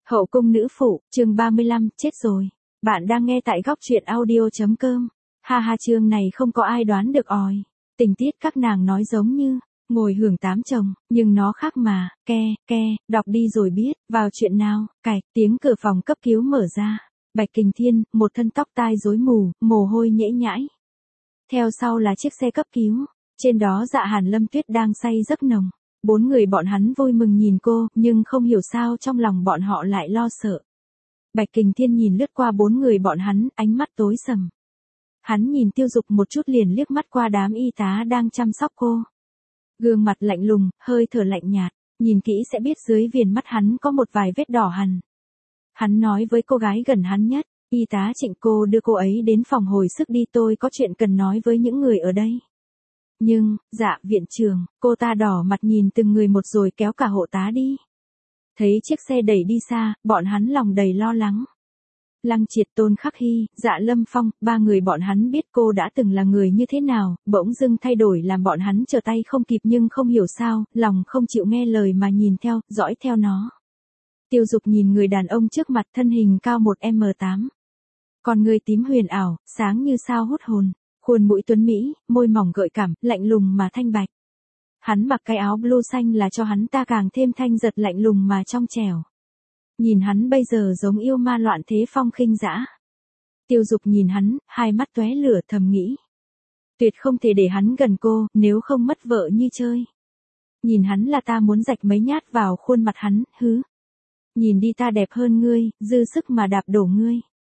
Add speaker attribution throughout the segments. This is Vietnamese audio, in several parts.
Speaker 1: Hậu cung nữ phụ, chương 35, chết rồi. Bạn đang nghe tại góc truyện audio.com. Ha ha, chương này không có ai đoán được òi. Tình tiết các nàng nói giống như ngồi hưởng tám chồng, nhưng nó khác mà. Ke, đọc đi rồi biết. Vào chuyện nào? Cạch, tiếng cửa phòng cấp cứu mở ra. Bạch Kình Thiên, một thân tóc tai rối mù, mồ hôi nhễ nhãi. Theo sau là chiếc xe cấp cứu. Trên đó Dạ Hàn Lâm Tuyết đang say giấc nồng. Bốn người bọn hắn vui mừng nhìn cô, nhưng không hiểu sao trong lòng bọn họ lại lo sợ. Bạch Kình Thiên nhìn lướt qua bốn người bọn hắn, ánh mắt tối sầm. Hắn nhìn Tiêu Dục một chút liền liếc mắt qua đám y tá đang chăm sóc cô. Gương mặt lạnh lùng, hơi thở lạnh nhạt, nhìn kỹ sẽ biết dưới viền mắt hắn có một vài vết đỏ hằn. Hắn nói với cô gái gần hắn nhất, y tá Trịnh, cô đưa cô ấy đến phòng hồi sức đi, tôi có chuyện cần nói với những người ở đây. Nhưng, dạ, viện trưởng, cô ta đỏ mặt nhìn từng người một rồi kéo cả hộ tá đi. Thấy chiếc xe đẩy đi xa, bọn hắn lòng đầy lo lắng. Lăng Triệt, Tôn Khắc Hy, Dạ Lâm Phong, ba người bọn hắn biết cô đã từng là người như thế nào, bỗng dưng thay đổi làm bọn hắn trở tay không kịp, nhưng không hiểu sao, lòng không chịu nghe lời mà nhìn theo, dõi theo nó. Tiêu Dục nhìn người đàn ông trước mặt, thân hình cao 1m8. Con người tím huyền ảo, sáng như sao hút hồn. Khuôn mũi tuấn mỹ, môi mỏng gợi cảm, lạnh lùng mà thanh bạch. Hắn mặc cái áo blue xanh là cho hắn ta càng thêm thanh giật, lạnh lùng mà trong trẻo. Nhìn hắn bây giờ giống yêu ma loạn thế phong khinh dã. Tiêu Dục nhìn hắn, hai mắt tóe lửa, thầm nghĩ. Tuyệt không thể để hắn gần cô, nếu không mất vợ như chơi. Nhìn hắn là ta muốn rạch mấy nhát vào khuôn mặt hắn, hứ. Nhìn đi, ta đẹp hơn ngươi, dư sức mà đạp đổ ngươi.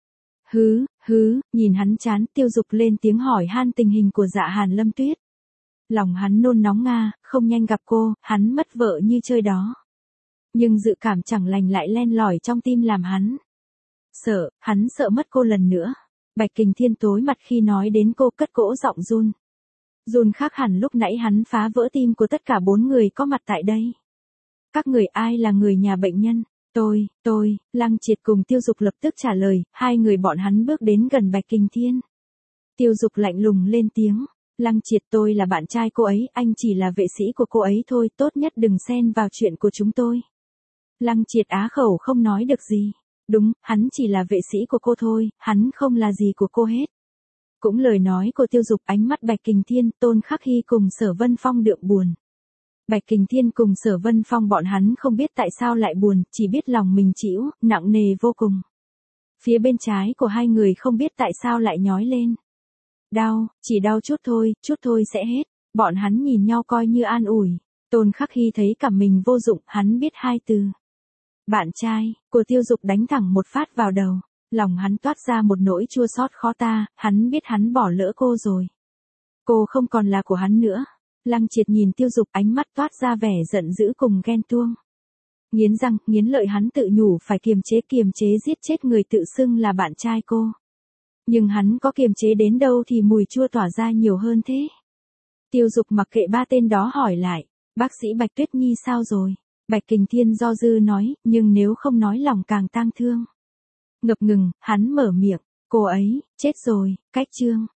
Speaker 1: Hứ, nhìn hắn chán, Tiêu Dục lên tiếng hỏi han tình hình của Dạ Hàn Lâm Tuyết. Lòng hắn nôn nóng nga, không nhanh gặp cô, hắn mất vợ như chơi đó. Nhưng dự cảm chẳng lành lại len lỏi trong tim làm hắn sợ, hắn sợ mất cô lần nữa. Bạch Kình Thiên tối mặt khi nói đến cô, cất cỗ giọng run. Run khác hẳn lúc nãy hắn phá vỡ tim của tất cả bốn người có mặt tại đây. Các người ai là người nhà bệnh nhân? Tôi, Lăng Triệt cùng Tiêu Dục lập tức trả lời, hai người bọn hắn bước đến gần Bạch Kình Thiên. Tiêu Dục lạnh lùng lên tiếng, Lăng Triệt, tôi là bạn trai cô ấy, anh chỉ là vệ sĩ của cô ấy thôi, tốt nhất đừng xen vào chuyện của chúng tôi. Lăng Triệt á khẩu không nói được gì. Đúng, hắn chỉ là vệ sĩ của cô thôi, hắn không là gì của cô hết. Cũng lời nói của Tiêu Dục, ánh mắt Bạch Kình Thiên, Tôn Khắc Hy cùng Sở Vân Phong đượm buồn. Bạch Kình Thiên cùng Sở Vân Phong bọn hắn không biết tại sao lại buồn, chỉ biết lòng mình chịu, nặng nề vô cùng. Phía bên trái của hai người không biết tại sao lại nhói lên. Đau, chỉ đau chút thôi sẽ hết. Bọn hắn nhìn nhau coi như an ủi. Tôn Khắc Hy thấy cả mình vô dụng, hắn biết hai từ. Bạn trai, của Tiêu Dục đánh thẳng một phát vào đầu. Lòng hắn toát ra một nỗi chua xót khó tả, hắn biết hắn bỏ lỡ cô rồi. Cô không còn là của hắn nữa. Lăng Triệt nhìn Tiêu Dục, ánh mắt toát ra vẻ giận dữ cùng ghen tuông. Nghiến răng, nghiến lợi hắn tự nhủ phải kiềm chế giết chết người tự xưng là bạn trai cô. Nhưng hắn có kiềm chế đến đâu thì mùi chua tỏa ra nhiều hơn thế. Tiêu Dục mặc kệ ba tên đó hỏi lại, bác sĩ Bạch Tuyết Nhi sao rồi? Bạch Kình Thiên do dự nói, nhưng nếu không nói lòng càng tang thương. Ngập ngừng, hắn mở miệng, cô ấy, chết rồi, cách chương.